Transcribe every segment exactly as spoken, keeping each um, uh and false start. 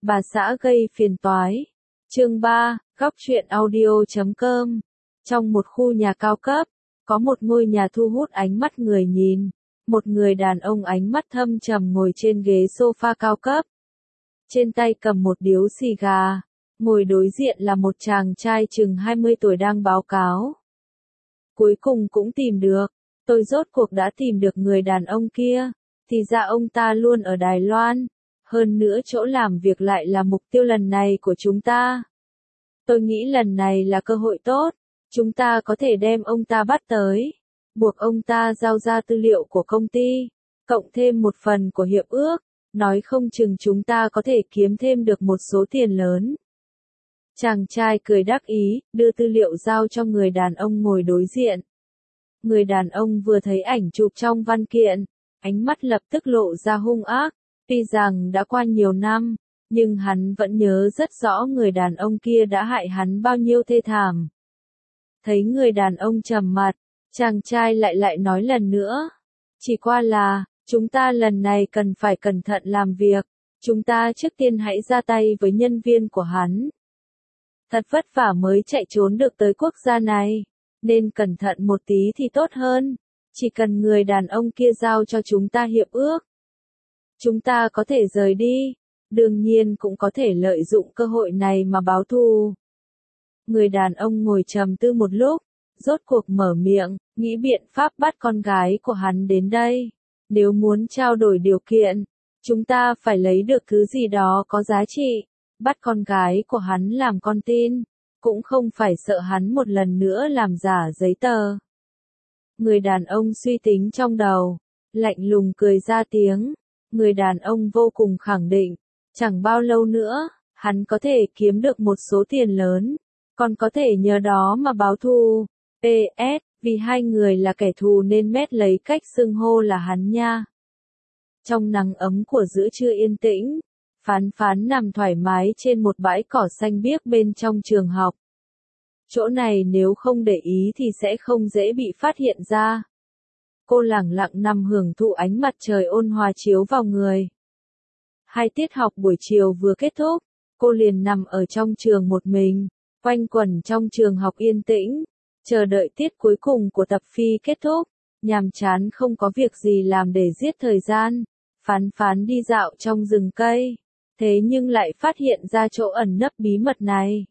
Bà xã gây phiền toái. Chương ba, góc truyện audio chấm com. Trong một khu nhà cao cấp, có một ngôi nhà thu hút ánh mắt người nhìn. Một người đàn ông ánh mắt thâm trầm ngồi trên ghế sofa cao cấp. Trên tay cầm một điếu xì gà. Ngồi đối diện là một chàng trai chừng hai mươi tuổi đang báo cáo. Cuối cùng cũng tìm được. Tôi rốt cuộc đã tìm được người đàn ông kia. Thì ra ông ta luôn ở Đài Loan. Hơn nữa chỗ làm việc lại là mục tiêu lần này của chúng ta. Tôi nghĩ lần này là cơ hội tốt. Chúng ta có thể đem ông ta bắt tới. Buộc ông ta giao ra tư liệu của công ty. Cộng thêm một phần của hiệp ước. Nói không chừng chúng ta có thể kiếm thêm được một số tiền lớn. Chàng trai cười đắc ý, đưa tư liệu giao cho người đàn ông ngồi đối diện. Người đàn ông vừa thấy ảnh chụp trong văn kiện, ánh mắt lập tức lộ ra hung ác. Tuy rằng đã qua nhiều năm, nhưng hắn vẫn nhớ rất rõ người đàn ông kia đã hại hắn bao nhiêu thê thảm. Thấy người đàn ông trầm mặt, chàng trai lại lại nói lần nữa. Chỉ qua là, chúng ta lần này cần phải cẩn thận làm việc. Chúng ta trước tiên hãy ra tay với nhân viên của hắn. Thật vất vả mới chạy trốn được tới quốc gia này, nên cẩn thận một tí thì tốt hơn. Chỉ cần người đàn ông kia giao cho chúng ta hiệp ước, chúng ta có thể rời đi, đương nhiên cũng có thể lợi dụng cơ hội này mà báo thù. Người đàn ông ngồi trầm tư một lúc, rốt cuộc mở miệng, nghĩ biện pháp bắt con gái của hắn đến đây. Nếu muốn trao đổi điều kiện, chúng ta phải lấy được thứ gì đó có giá trị. Bắt con gái của hắn làm con tin, cũng không phải sợ hắn một lần nữa làm giả giấy tờ. Người đàn ông suy tính trong đầu, lạnh lùng cười ra tiếng. Người đàn ông vô cùng khẳng định, chẳng bao lâu nữa, hắn có thể kiếm được một số tiền lớn, còn có thể nhờ đó mà báo thù. pê ét, vì hai người là kẻ thù nên Mét lấy cách xưng hô là hắn nha. Trong nắng ấm của giữa trưa yên tĩnh, Phán Phán nằm thoải mái trên một bãi cỏ xanh biếc bên trong trường học. Chỗ này nếu không để ý thì sẽ không dễ bị phát hiện ra. Cô lẳng lặng nằm hưởng thụ ánh mặt trời ôn hòa chiếu vào người. Hai tiết học buổi chiều vừa kết thúc, cô liền nằm ở trong trường một mình, quanh quẩn trong trường học yên tĩnh, chờ đợi tiết cuối cùng của tập phi kết thúc. Nhàm chán không có việc gì làm để giết thời gian, Phán Phán đi dạo trong rừng cây. Thế nhưng lại phát hiện ra chỗ ẩn nấp bí mật này.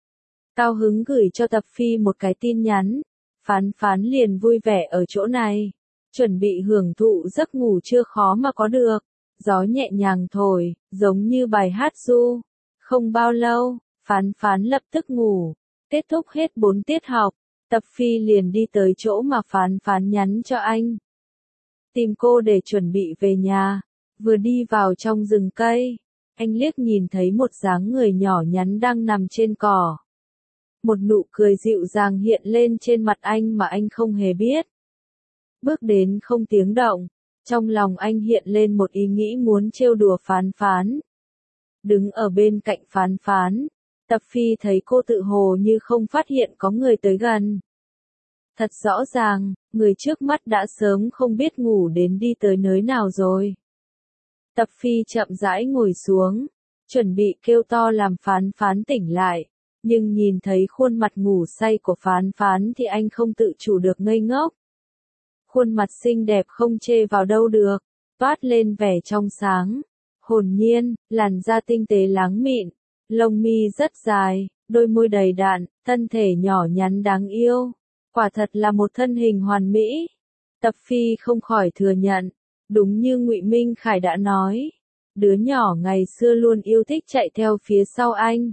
Cao hứng gửi cho Tập Phi một cái tin nhắn. Phán Phán liền vui vẻ ở chỗ này. Chuẩn bị hưởng thụ giấc ngủ chưa khó mà có được. Gió nhẹ nhàng thổi, giống như bài hát du. Không bao lâu, Phán Phán lập tức ngủ. Kết thúc hết bốn tiết học, Tập Phi liền đi tới chỗ mà Phán Phán nhắn cho anh. Tìm cô để chuẩn bị về nhà. Vừa đi vào trong rừng cây, anh liếc nhìn thấy một dáng người nhỏ nhắn đang nằm trên cỏ. Một nụ cười dịu dàng hiện lên trên mặt anh mà anh không hề biết. Bước đến không tiếng động, trong lòng anh hiện lên một ý nghĩ muốn trêu đùa Phán Phán. Đứng ở bên cạnh Phán Phán, Tập Phi thấy cô tự hồ như không phát hiện có người tới gần. Thật rõ ràng, người trước mắt đã sớm không biết ngủ đến đi tới nơi nào rồi. Tập Phi chậm rãi ngồi xuống, chuẩn bị kêu to làm Phán Phán tỉnh lại, nhưng nhìn thấy khuôn mặt ngủ say của Phán Phán thì anh không tự chủ được ngây ngốc. Khuôn mặt xinh đẹp không chê vào đâu được, toát lên vẻ trong sáng, hồn nhiên, làn da tinh tế láng mịn, lông mi rất dài, đôi môi đầy đặn, thân thể nhỏ nhắn đáng yêu, quả thật là một thân hình hoàn mỹ. Tập Phi không khỏi thừa nhận. Đúng như Ngụy Minh Khải đã nói, đứa nhỏ ngày xưa luôn yêu thích chạy theo phía sau anh.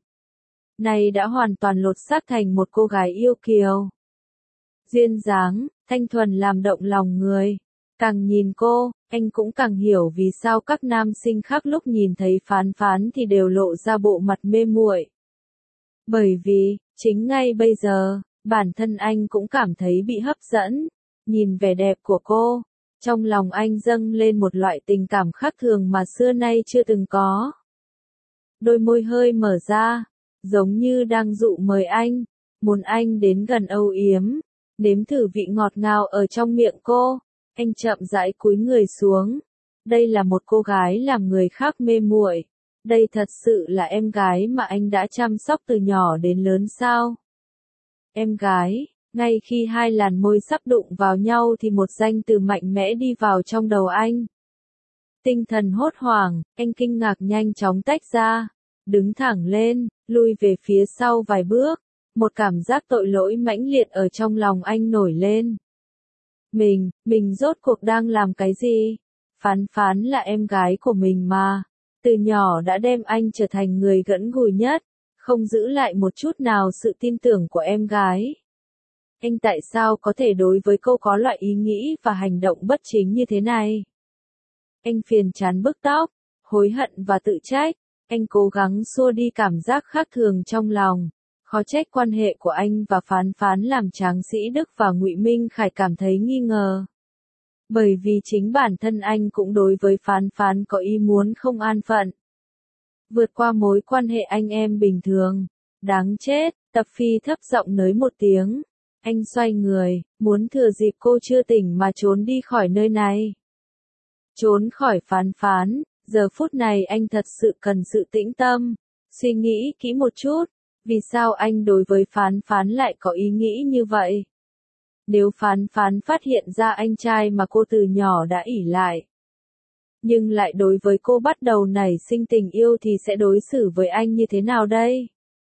Này đã hoàn toàn lột xác thành một cô gái yêu kiều. Duyên dáng, thanh thuần làm động lòng người. Càng nhìn cô, anh cũng càng hiểu vì sao các nam sinh khác lúc nhìn thấy Phán Phán thì đều lộ ra bộ mặt mê muội. Bởi vì, chính ngay bây giờ, bản thân anh cũng cảm thấy bị hấp dẫn. Nhìn vẻ đẹp của cô, trong lòng anh dâng lên một loại tình cảm khác thường mà xưa nay chưa từng có. Đôi môi hơi mở ra, giống như đang dụ mời anh, muốn anh đến gần âu yếm, nếm thử vị ngọt ngào ở trong miệng cô. Anh chậm rãi cúi người xuống. Đây là một cô gái làm người khác mê muội. Đây thật sự là em gái mà anh đã chăm sóc từ nhỏ đến lớn sao? Em gái, ngay khi hai làn môi sắp đụng vào nhau thì một danh từ mạnh mẽ đi vào trong đầu anh. Tinh thần hốt hoảng, anh kinh ngạc nhanh chóng tách ra, đứng thẳng lên, lui về phía sau vài bước, một cảm giác tội lỗi mãnh liệt ở trong lòng anh nổi lên. Mình, mình rốt cuộc đang làm cái gì? Phán Phán là em gái của mình mà, từ nhỏ đã đem anh trở thành người gần gũi nhất, không giữ lại một chút nào sự tin tưởng của em gái. Anh tại sao có thể đối với cô có loại ý nghĩ và hành động bất chính như thế này? Anh phiền chán bứt tóc, hối hận và tự trách, anh cố gắng xua đi cảm giác khác thường trong lòng. Khó trách quan hệ của anh và Phán Phán làm Tráng Sĩ Đức và Ngụy Minh Khải cảm thấy nghi ngờ. Bởi vì chính bản thân anh cũng đối với Phán Phán có ý muốn không an phận. Vượt qua mối quan hệ anh em bình thường. Đáng chết, Tập Phi thấp giọng nới một tiếng. Anh xoay người, muốn thừa dịp cô chưa tỉnh mà trốn đi khỏi nơi này. Trốn khỏi Phán Phán, giờ phút này anh thật sự cần sự tĩnh tâm. Suy nghĩ kỹ một chút, vì sao anh đối với Phán Phán lại có ý nghĩ như vậy? Nếu Phán Phán phát hiện ra anh trai mà cô từ nhỏ đã ỷ lại, nhưng lại đối với cô bắt đầu nảy sinh tình yêu thì sẽ đối xử với anh như thế nào đây?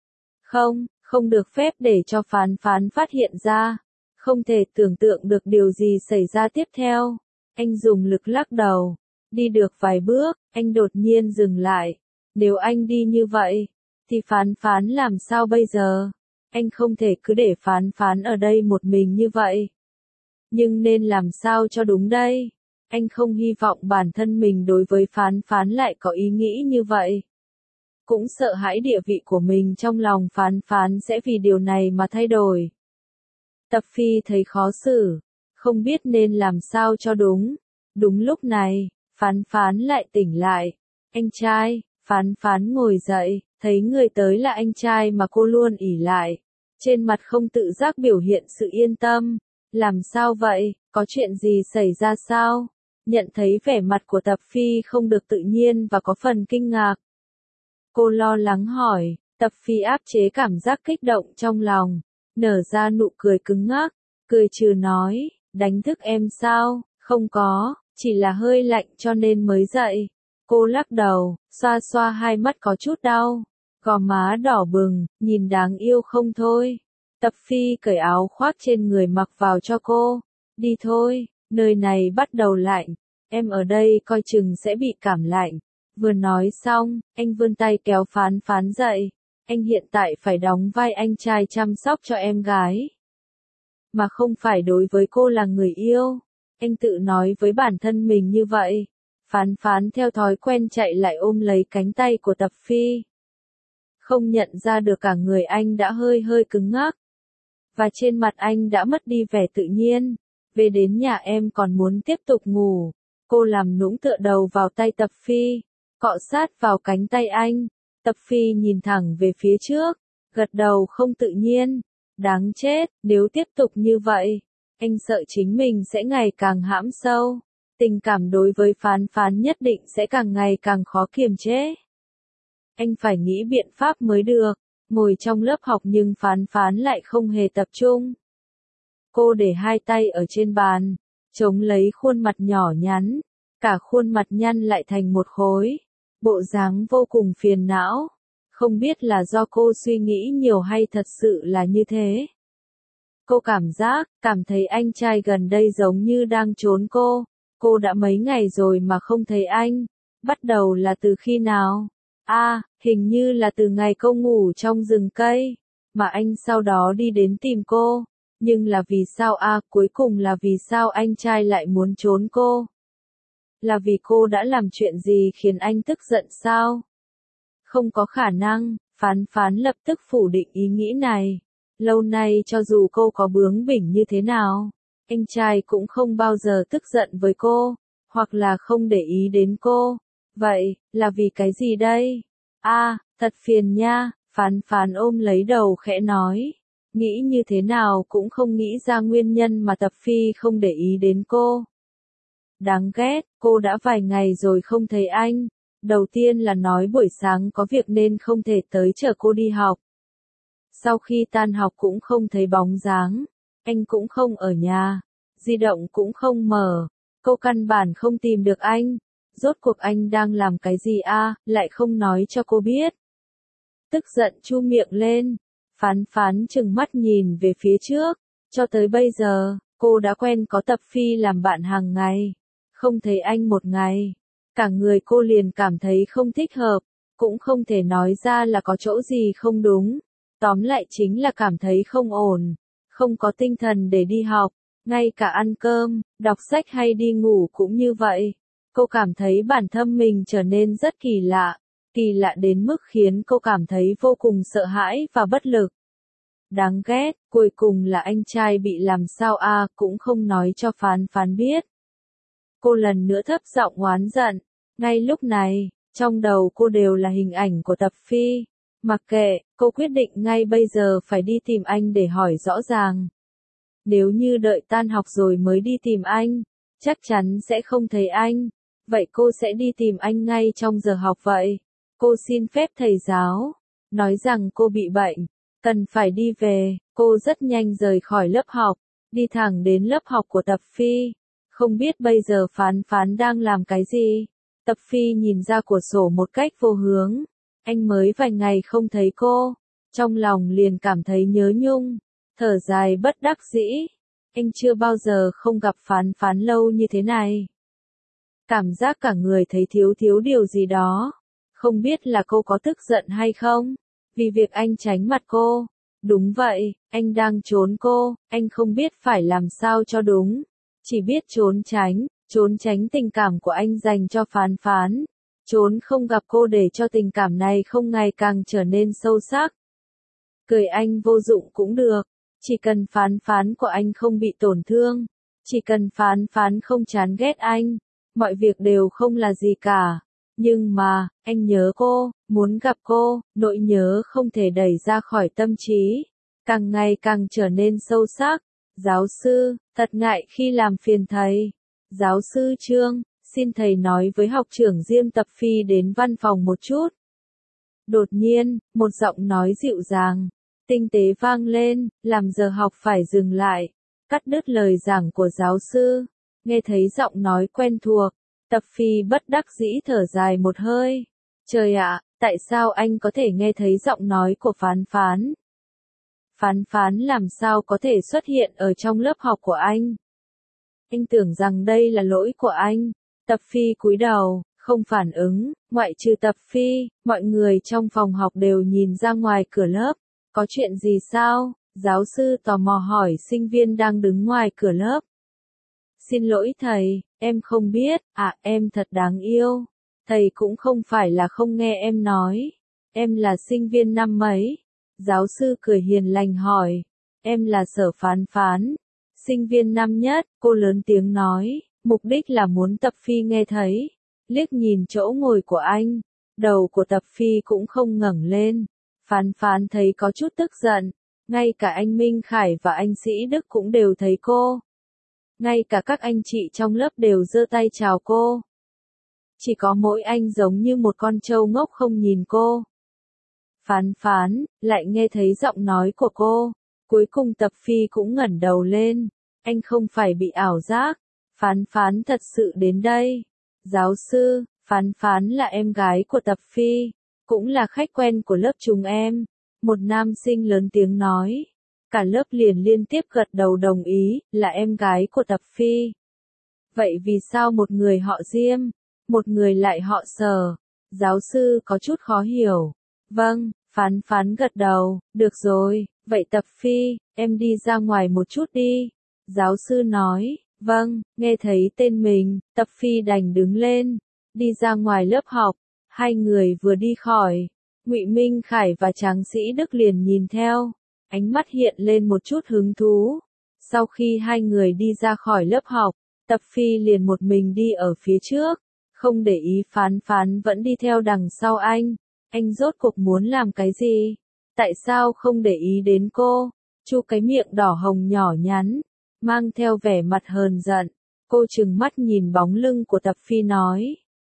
Không, không được phép để cho Phán Phán phát hiện ra. Không thể tưởng tượng được điều gì xảy ra tiếp theo. Anh dùng lực lắc đầu. Đi được vài bước, anh đột nhiên dừng lại. Nếu anh đi như vậy, thì Phán Phán làm sao bây giờ? Anh không thể cứ để Phán Phán ở đây một mình như vậy. Nhưng nên làm sao cho đúng đây? Anh không hy vọng bản thân mình đối với Phán Phán lại có ý nghĩ như vậy. Cũng sợ hãi địa vị của mình trong lòng Phán Phán sẽ vì điều này mà thay đổi. Tập Phi thấy khó xử, không biết nên làm sao cho đúng. Đúng lúc này, Phán Phán lại tỉnh lại. Anh trai, Phán Phán ngồi dậy, thấy người tới là anh trai mà cô luôn ỷ lại. Trên mặt không tự giác biểu hiện sự yên tâm. Làm sao vậy, có chuyện gì xảy ra sao? Nhận thấy vẻ mặt của Tập Phi không được tự nhiên và có phần kinh ngạc. Cô lo lắng hỏi, Tập Phi áp chế cảm giác kích động trong lòng, nở ra nụ cười cứng ngắc, cười trừ nói, đánh thức em sao? Không có, chỉ là hơi lạnh cho nên mới dậy. Cô lắc đầu, xoa xoa hai mắt có chút đau, gò má đỏ bừng, nhìn đáng yêu không thôi. Tập Phi cởi áo khoác trên người mặc vào cho cô. Đi thôi, nơi này bắt đầu lạnh, em ở đây coi chừng sẽ bị cảm lạnh. Vừa nói xong, anh vươn tay kéo Phán Phán dậy. Anh hiện tại phải đóng vai anh trai chăm sóc cho em gái, mà không phải đối với cô là người yêu. Anh tự nói với bản thân mình như vậy. Phán Phán theo thói quen chạy lại ôm lấy cánh tay của Tập Phi. Không nhận ra được cả người anh đã hơi hơi cứng ngắc. Và trên mặt anh đã mất đi vẻ tự nhiên. Về đến nhà em còn muốn tiếp tục ngủ. Cô làm nũng tựa đầu vào tay Tập Phi, cọ sát vào cánh tay anh. Tập Phi nhìn thẳng về phía trước, gật đầu không tự nhiên. Đáng chết, nếu tiếp tục như vậy, anh sợ chính mình sẽ ngày càng hãm sâu. Tình cảm đối với Phán Phán nhất định sẽ càng ngày càng khó kiềm chế. Anh phải nghĩ biện pháp mới được. Ngồi trong lớp học nhưng Phán Phán lại không hề tập trung. Cô để hai tay ở trên bàn, chống lấy khuôn mặt nhỏ nhắn, cả khuôn mặt nhăn lại thành một khối, bộ dáng vô cùng phiền não. Không biết là do cô suy nghĩ nhiều hay thật sự là như thế. Cô cảm giác, cảm thấy anh trai gần đây giống như đang trốn cô. Cô đã mấy ngày rồi mà không thấy anh. Bắt đầu là từ khi nào? A, à, hình như là từ ngày cô ngủ trong rừng cây, mà anh sau đó đi đến tìm cô. Nhưng là vì sao a, à, cuối cùng là vì sao anh trai lại muốn trốn cô? Là vì cô đã làm chuyện gì khiến anh tức giận sao? Không có khả năng, Phán Phán lập tức phủ định ý nghĩ này. Lâu nay cho dù cô có bướng bỉnh như thế nào, anh trai cũng không bao giờ tức giận với cô, hoặc là không để ý đến cô. Vậy, là vì cái gì đây? A, à, thật phiền nha, Phán Phán ôm lấy đầu khẽ nói. Nghĩ như thế nào cũng không nghĩ ra nguyên nhân mà Tập Phi không để ý đến cô. Đáng ghét, cô đã vài ngày rồi không thấy anh. Đầu tiên là nói buổi sáng có việc nên không thể tới chở cô đi học. Sau khi tan học cũng không thấy bóng dáng, anh cũng không ở nhà, di động cũng không mở, cô căn bản không tìm được anh. Rốt cuộc anh đang làm cái gì a, lại không nói cho cô biết. Tức giận chu miệng lên, Phán Phán trừng mắt nhìn về phía trước, cho tới bây giờ, cô đã quen có Tập Phi làm bạn hàng ngày, không thấy anh một ngày, cả người cô liền cảm thấy không thích hợp, cũng không thể nói ra là có chỗ gì không đúng, tóm lại chính là cảm thấy không ổn, không có tinh thần để đi học, ngay cả ăn cơm, đọc sách hay đi ngủ cũng như vậy. Cô cảm thấy bản thân mình trở nên rất kỳ lạ, kỳ lạ đến mức khiến cô cảm thấy vô cùng sợ hãi và bất lực. Đáng ghét, cuối cùng là anh trai bị làm sao a, cũng không nói cho Phán Phán biết. Cô lần nữa thấp giọng oán giận, ngay lúc này, trong đầu cô đều là hình ảnh của Tập Phi. Mặc kệ, cô quyết định ngay bây giờ phải đi tìm anh để hỏi rõ ràng. Nếu như đợi tan học rồi mới đi tìm anh, chắc chắn sẽ không thấy anh. Vậy cô sẽ đi tìm anh ngay trong giờ học vậy. Cô xin phép thầy giáo, nói rằng cô bị bệnh, cần phải đi về. Cô rất nhanh rời khỏi lớp học, đi thẳng đến lớp học của Tập Phi. Không biết bây giờ Phán Phán đang làm cái gì. Tập Phi nhìn ra cửa sổ một cách vô hướng. Anh mới vài ngày không thấy cô, trong lòng liền cảm thấy nhớ nhung, thở dài bất đắc dĩ. Anh chưa bao giờ không gặp Phán Phán lâu như thế này. Cảm giác cả người thấy thiếu thiếu điều gì đó. Không biết là cô có tức giận hay không, vì việc anh tránh mặt cô. Đúng vậy, anh đang trốn cô, anh không biết phải làm sao cho đúng. Chỉ biết trốn tránh, trốn tránh tình cảm của anh dành cho Phán Phán. Trốn không gặp cô để cho tình cảm này không ngày càng trở nên sâu sắc. Cười anh vô dụng cũng được, chỉ cần Phán Phán của anh không bị tổn thương, chỉ cần Phán Phán không chán ghét anh, mọi việc đều không là gì cả. Nhưng mà, anh nhớ cô, muốn gặp cô, nỗi nhớ không thể đẩy ra khỏi tâm trí, càng ngày càng trở nên sâu sắc. Giáo sư, thật ngại khi làm phiền thầy. Giáo sư Trương, xin thầy nói với học trưởng Diêm Tập Phi đến văn phòng một chút. Đột nhiên, một giọng nói dịu dàng, tinh tế vang lên, làm giờ học phải dừng lại, cắt đứt lời giảng của giáo sư. Nghe thấy giọng nói quen thuộc, Tập Phi bất đắc dĩ thở dài một hơi. Trời ạ, tại sao anh có thể nghe thấy giọng nói của Phán Phán? Phán Phán làm sao có thể xuất hiện ở trong lớp học của anh? Anh tưởng rằng đây là lỗi của anh. Tập Phi cúi đầu, không phản ứng, ngoại trừ Tập Phi, mọi người trong phòng học đều nhìn ra ngoài cửa lớp. Có chuyện gì sao? Giáo sư tò mò hỏi sinh viên đang đứng ngoài cửa lớp. Xin lỗi thầy, em không biết, à em thật đáng yêu. Thầy cũng không phải là không nghe em nói. Em là sinh viên năm mấy? Giáo sư cười hiền lành hỏi. Em là Sở Phán Phán. Sinh viên năm nhất, cô lớn tiếng nói, mục đích là muốn Tập Phi nghe thấy. Liếc nhìn chỗ ngồi của anh, đầu của Tập Phi cũng không ngẩng lên. Phán Phán thấy có chút tức giận, ngay cả anh Minh Khải và anh Sĩ Đức cũng đều thấy cô. Ngay cả các anh chị trong lớp đều giơ tay chào cô. Chỉ có mỗi anh giống như một con trâu ngốc không nhìn cô. Phán Phán, lại nghe thấy giọng nói của cô. Cuối cùng Tập Phi cũng ngẩng đầu lên. Anh không phải bị ảo giác. Phán Phán thật sự đến đây. Giáo sư, Phán Phán là em gái của Tập Phi. Cũng là khách quen của lớp chúng em. Một nam sinh lớn tiếng nói. Cả lớp liền liên tiếp gật đầu đồng ý, là em gái của Tập Phi. Vậy vì sao một người họ Diêm, một người lại họ Sở? Giáo sư có chút khó hiểu. Vâng, Phán Phán gật đầu, được rồi, vậy Tập Phi, em đi ra ngoài một chút đi. Giáo sư nói, vâng, nghe thấy tên mình, Tập Phi đành đứng lên, đi ra ngoài lớp học. Hai người vừa đi khỏi, Ngụy Minh Khải và Tráng Sĩ Đức liền nhìn theo, ánh mắt hiện lên một chút hứng thú. Sau khi hai người đi ra khỏi lớp học, Tập Phi liền một mình đi ở phía trước, không để ý Phán Phán vẫn đi theo đằng sau anh. Anh rốt cuộc muốn làm cái gì? Tại sao không để ý đến cô? Chu cái miệng đỏ hồng nhỏ nhắn, mang theo vẻ mặt hờn giận. Cô trừng mắt nhìn bóng lưng của Tập Phi nói.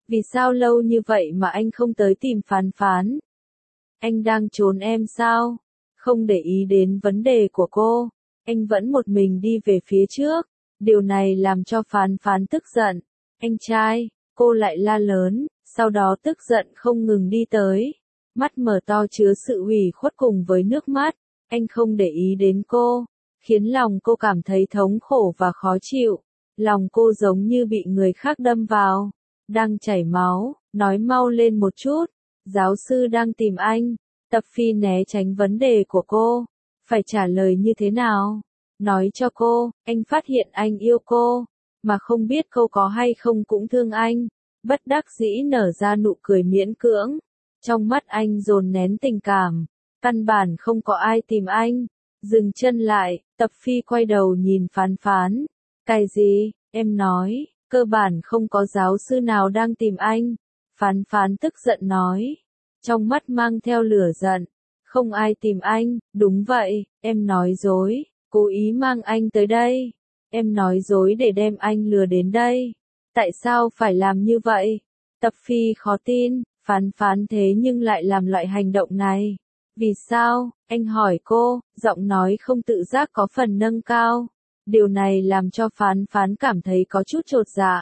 Vì sao lâu như vậy mà anh không tới tìm Phán Phán? Anh đang trốn em sao? Không để ý đến vấn đề của cô, anh vẫn một mình đi về phía trước. Điều này làm cho Phán Phán tức giận. Anh trai, cô lại la lớn, sau đó tức giận không ngừng đi tới. Mắt mở to chứa sự ủy khuất cùng với nước mắt. Anh không để ý đến cô, khiến lòng cô cảm thấy thống khổ và khó chịu. Lòng cô giống như bị người khác đâm vào, đang chảy máu, nói mau lên một chút. Giáo sư đang tìm anh. Tập Phi né tránh vấn đề của cô. Phải trả lời như thế nào? Nói cho cô, anh phát hiện anh yêu cô, mà không biết cô có hay không cũng thương anh. Bất đắc dĩ nở ra nụ cười miễn cưỡng. Trong mắt anh dồn nén tình cảm. Căn bản không có ai tìm anh. Dừng chân lại, Tập Phi quay đầu nhìn Phán Phán. Cái gì? Em nói, cơ bản không có giáo sư nào đang tìm anh. Phán Phán tức giận nói. Trong mắt mang theo lửa giận. Không ai tìm anh, đúng vậy, em nói dối, cố ý mang anh tới đây. Em nói dối để đem anh lừa đến đây. Tại sao phải làm như vậy? Tập Phi khó tin, Phán Phán thế nhưng lại làm loại hành động này. Vì sao? Anh hỏi cô, giọng nói không tự giác có phần nâng cao. Điều này làm cho Phán Phán cảm thấy có chút chột dạ.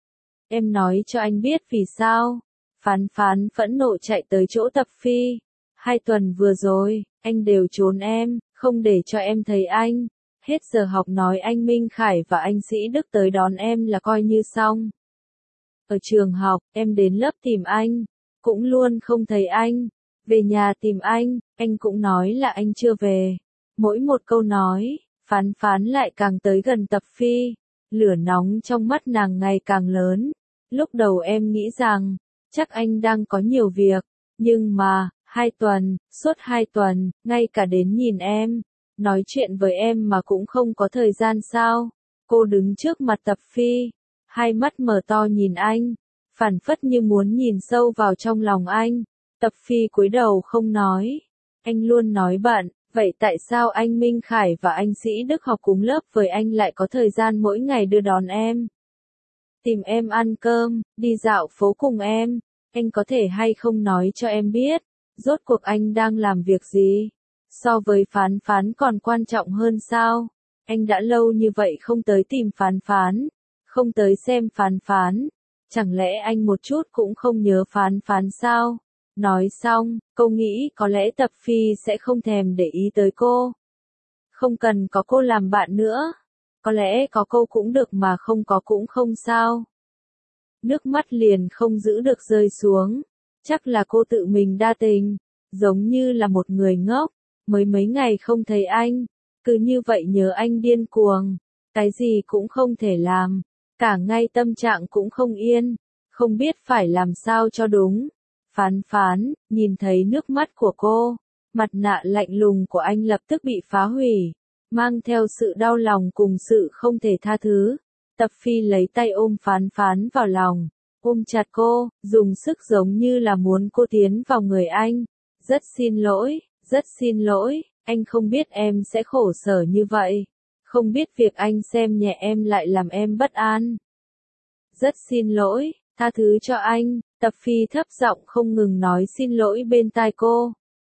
Em nói cho anh biết vì sao? Phán Phán phẫn nộ chạy tới chỗ Tập Phi. Hai tuần vừa rồi, anh đều trốn em, không để cho em thấy anh. Hết giờ học nói anh Minh Khải và anh Sĩ Đức tới đón em là coi như xong. Ở trường học, em đến lớp tìm anh, cũng luôn không thấy anh. Về nhà tìm anh, anh cũng nói là anh chưa về. Mỗi một câu nói, Phán Phán lại càng tới gần Tập Phi. Lửa nóng trong mắt nàng ngày càng lớn. Lúc đầu em nghĩ rằng, chắc anh đang có nhiều việc, nhưng mà, hai tuần, suốt hai tuần, ngay cả đến nhìn em, nói chuyện với em mà cũng không có thời gian sao? Cô đứng trước mặt Tập Phi, hai mắt mở to nhìn anh, phảng phất như muốn nhìn sâu vào trong lòng anh. Tập Phi cúi đầu không nói. Anh luôn nói bận, vậy tại sao anh Minh Khải và anh Sĩ Đức học cùng lớp với anh lại có thời gian mỗi ngày đưa đón em? Tìm em ăn cơm, đi dạo phố cùng em, anh có thể hay không nói cho em biết, rốt cuộc anh đang làm việc gì? So với Phán Phán còn quan trọng hơn sao? Anh đã lâu như vậy không tới tìm Phán Phán, không tới xem Phán Phán, chẳng lẽ anh một chút cũng không nhớ Phán Phán sao? Nói xong, cô nghĩ có lẽ Tập Phi sẽ không thèm để ý tới cô. Không cần có cô làm bạn nữa. Có lẽ có cô cũng được mà không có cũng không sao. Nước mắt liền không giữ được rơi xuống. Chắc là cô tự mình đa tình. Giống như là một người ngốc. Mới mấy ngày không thấy anh. Cứ như vậy nhớ anh điên cuồng. Cái gì cũng không thể làm. Cả ngay tâm trạng cũng không yên. Không biết phải làm sao cho đúng. Phán Phán, nhìn thấy nước mắt của cô. Mặt nạ lạnh lùng của anh lập tức bị phá hủy. Mang theo sự đau lòng cùng sự không thể tha thứ. Tập Phi lấy tay ôm Phán Phán vào lòng, ôm chặt cô, dùng sức giống như là muốn cô tiến vào người anh. Rất xin lỗi, rất xin lỗi, anh không biết em sẽ khổ sở như vậy. Không biết việc anh xem nhẹ em lại làm em bất an. Rất xin lỗi, tha thứ cho anh. Tập Phi thấp giọng không ngừng nói xin lỗi bên tai cô.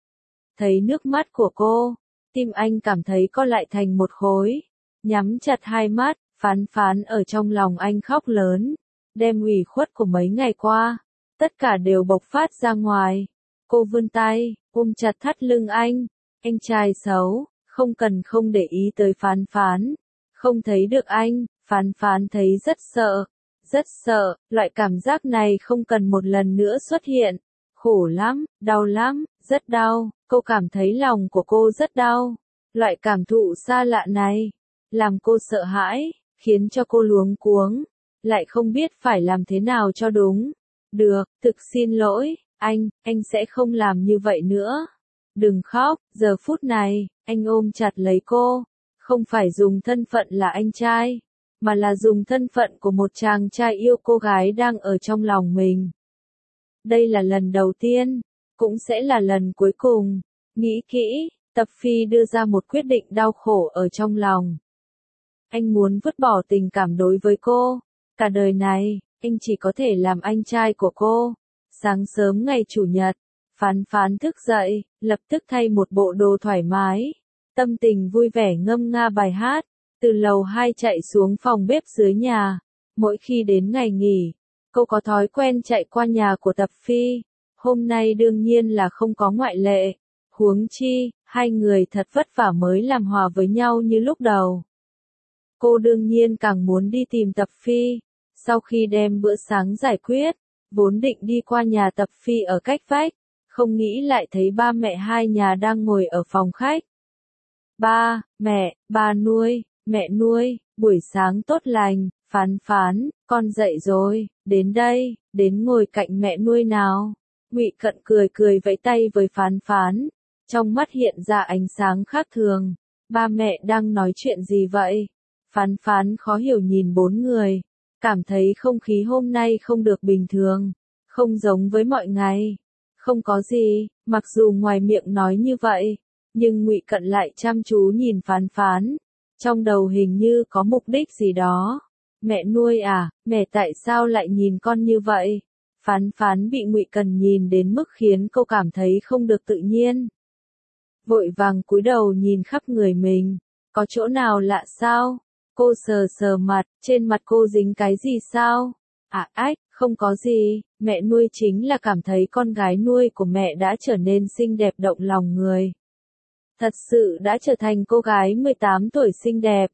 Thấy nước mắt của cô, tim anh cảm thấy co lại thành một khối. Nhắm chặt hai mắt, Phán Phán ở trong lòng anh khóc lớn. Đem ủy khuất của mấy ngày qua, tất cả đều bộc phát ra ngoài. Cô vươn tay, ôm chặt thắt lưng anh. Anh trai xấu, không cần không để ý tới Phán Phán. Không thấy được anh, Phán Phán thấy rất sợ. Rất sợ, loại cảm giác này không cần một lần nữa xuất hiện. Khổ lắm, đau lắm, rất đau, cô cảm thấy lòng của cô rất đau. Loại cảm thụ xa lạ này, làm cô sợ hãi, khiến cho cô luống cuống, lại không biết phải làm thế nào cho đúng. Được, thực xin lỗi, anh, anh sẽ không làm như vậy nữa. Đừng khóc, giờ phút này, anh ôm chặt lấy cô, không phải dùng thân phận là anh trai, mà là dùng thân phận của một chàng trai yêu cô gái đang ở trong lòng mình. Đây là lần đầu tiên, cũng sẽ là lần cuối cùng. Nghĩ kỹ, Tập Phi đưa ra một quyết định đau khổ ở trong lòng. Anh muốn vứt bỏ tình cảm đối với cô. Cả đời này, anh chỉ có thể làm anh trai của cô. Sáng sớm ngày Chủ nhật, Phán Phán thức dậy, lập tức thay một bộ đồ thoải mái, tâm tình vui vẻ ngâm nga bài hát, từ lầu hai chạy xuống phòng bếp dưới nhà. Mỗi khi đến ngày nghỉ, cô có thói quen chạy qua nhà của Tập Phi, hôm nay đương nhiên là không có ngoại lệ. Huống chi, hai người thật vất vả mới làm hòa với nhau như lúc đầu. Cô đương nhiên càng muốn đi tìm Tập Phi. Sau khi đem bữa sáng giải quyết, vốn định đi qua nhà Tập Phi ở cách vách, không nghĩ lại thấy ba mẹ hai nhà đang ngồi ở phòng khách. Ba, mẹ, ba nuôi, mẹ nuôi, buổi sáng tốt lành. Phán Phán, con dậy rồi, đến đây, đến ngồi cạnh mẹ nuôi nào. Ngụy Cận cười cười vẫy tay với Phán Phán, trong mắt hiện ra ánh sáng khác thường. Ba mẹ đang nói chuyện gì vậy? Phán Phán khó hiểu nhìn bốn người, cảm thấy không khí hôm nay không được bình thường, không giống với mọi ngày. Không có gì, mặc dù ngoài miệng nói như vậy, nhưng Ngụy Cận lại chăm chú nhìn Phán Phán, trong đầu hình như có mục đích gì đó. Mẹ nuôi à, mẹ tại sao lại nhìn con như vậy? Phán Phán bị Ngụy Cận nhìn đến mức khiến cô cảm thấy không được tự nhiên. Vội vàng cúi đầu nhìn khắp người mình, có chỗ nào lạ sao? Cô sờ sờ mặt, trên mặt cô dính cái gì sao? À ách, không có gì, mẹ nuôi chính là cảm thấy con gái nuôi của mẹ đã trở nên xinh đẹp động lòng người. Thật sự đã trở thành cô gái mười tám tuổi xinh đẹp.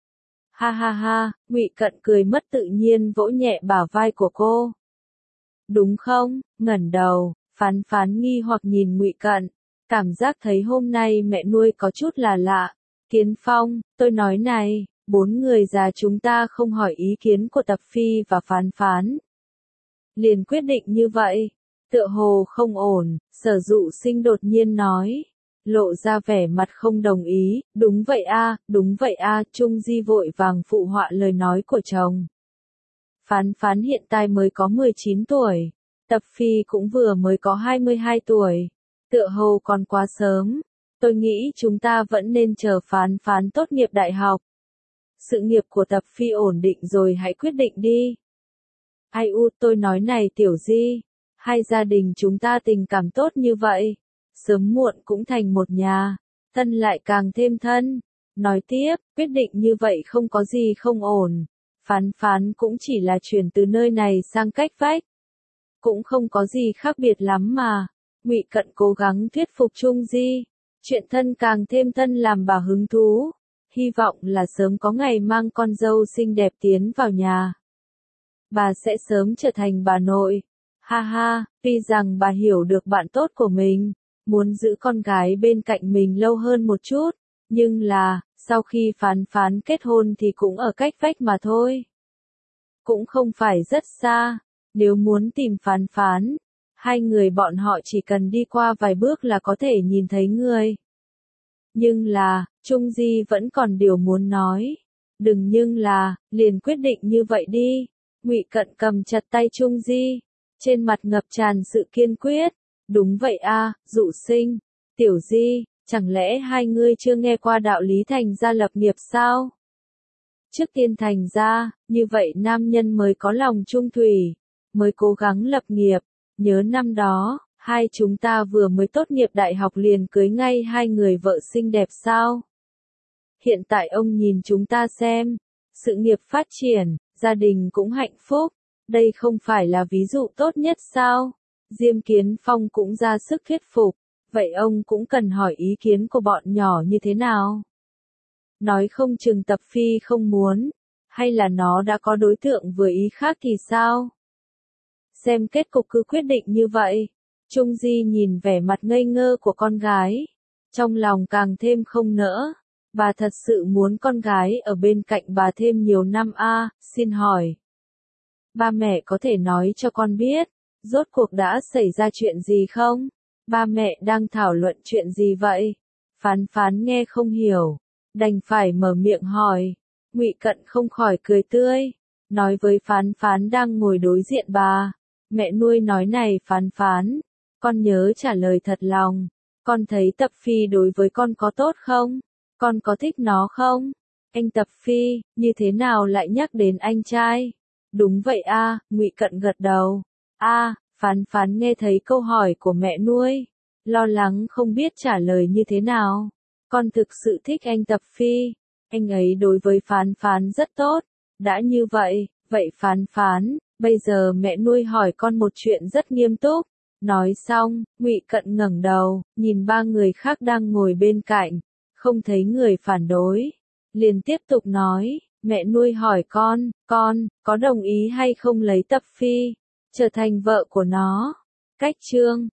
Ha ha ha, Ngụy Cận cười mất tự nhiên vỗ nhẹ bả vai của cô. Đúng không? Ngẩng đầu, Phán Phán nghi hoặc nhìn Ngụy Cận, cảm giác thấy hôm nay mẹ nuôi có chút là lạ. Kiến Phong, tôi nói này, bốn người già chúng ta không hỏi ý kiến của Tập Phi và Phán Phán. Liền quyết định như vậy, tựa hồ không ổn, Sở Dụ Sinh đột nhiên nói. Lộ ra vẻ mặt không đồng ý, đúng vậy a, đúng vậy a, Trung Di vội vàng phụ họa lời nói của chồng. Phán Phán hiện tại mới có mười chín tuổi, Tập Phi cũng vừa mới có hai mươi hai tuổi, tựa hồ còn quá sớm, tôi nghĩ chúng ta vẫn nên chờ Phán Phán tốt nghiệp đại học. Sự nghiệp của Tập Phi ổn định rồi hãy quyết định đi. Ai u, tôi nói này Tiểu Di, hai gia đình chúng ta tình cảm tốt như vậy, sớm muộn cũng thành một nhà, thân lại càng thêm thân. Nói tiếp, quyết định như vậy không có gì không ổn. Phán Phán cũng chỉ là chuyển từ nơi này sang cách vách, cũng không có gì khác biệt lắm mà. Ngụy Cận cố gắng thuyết phục Trung Di, chuyện thân càng thêm thân làm bà hứng thú, hy vọng là sớm có ngày mang con dâu xinh đẹp tiến vào nhà. Bà sẽ sớm trở thành bà nội. Ha ha, tuy rằng bà hiểu được bạn tốt của mình, muốn giữ con gái bên cạnh mình lâu hơn một chút, nhưng là, sau khi Phán Phán kết hôn thì cũng ở cách vách mà thôi. Cũng không phải rất xa, nếu muốn tìm Phán Phán, hai người bọn họ chỉ cần đi qua vài bước là có thể nhìn thấy người. Nhưng là, Trung Di vẫn còn điều muốn nói. Đừng nhưng là, liền quyết định như vậy đi. Ngụy Cận cầm chặt tay Trung Di, trên mặt ngập tràn sự kiên quyết. Đúng vậy a, Dụ Sinh, Tiểu Di, chẳng lẽ hai ngươi chưa nghe qua đạo lý thành gia lập nghiệp sao? Trước tiên thành gia, như vậy nam nhân mới có lòng trung thủy, mới cố gắng lập nghiệp. Nhớ năm đó, hai chúng ta vừa mới tốt nghiệp đại học liền cưới ngay hai người vợ xinh đẹp sao? Hiện tại ông nhìn chúng ta xem, sự nghiệp phát triển, gia đình cũng hạnh phúc, đây không phải là ví dụ tốt nhất sao? Diêm Kiến Phong cũng ra sức thuyết phục, vậy ông cũng cần hỏi ý kiến của bọn nhỏ như thế nào? Nói không chừng Tập Phi không muốn, hay là nó đã có đối tượng vừa ý khác thì sao? Xem kết cục cứ quyết định như vậy. Trung Di nhìn vẻ mặt ngây ngơ của con gái, trong lòng càng thêm không nỡ. Bà thật sự muốn con gái ở bên cạnh bà thêm nhiều năm a, à, xin hỏi. Ba mẹ có thể nói cho con biết, rốt cuộc đã xảy ra chuyện gì không? Ba mẹ đang thảo luận chuyện gì vậy? Phán Phán nghe không hiểu, đành phải mở miệng hỏi. Ngụy Cận không khỏi cười tươi, nói với Phán Phán đang ngồi đối diện bà. Mẹ nuôi nói này Phán Phán, con nhớ trả lời thật lòng, con thấy Tập Phi đối với con có tốt không? Con có thích nó không? Anh Tập Phi, như thế nào lại nhắc đến anh trai? Đúng vậy a, Ngụy Cận gật đầu. A, Phán Phán nghe thấy câu hỏi của mẹ nuôi, lo lắng không biết trả lời như thế nào. Con thực sự thích anh Tập Phi, anh ấy đối với Phán Phán rất tốt. Đã như vậy, vậy Phán Phán, bây giờ mẹ nuôi hỏi con một chuyện rất nghiêm túc. Nói xong, Ngụy Cận ngẩng đầu, nhìn ba người khác đang ngồi bên cạnh, không thấy người phản đối, liền tiếp tục nói, mẹ nuôi hỏi con, con, có đồng ý hay không lấy Tập Phi, trở thành vợ của nó. Cách chương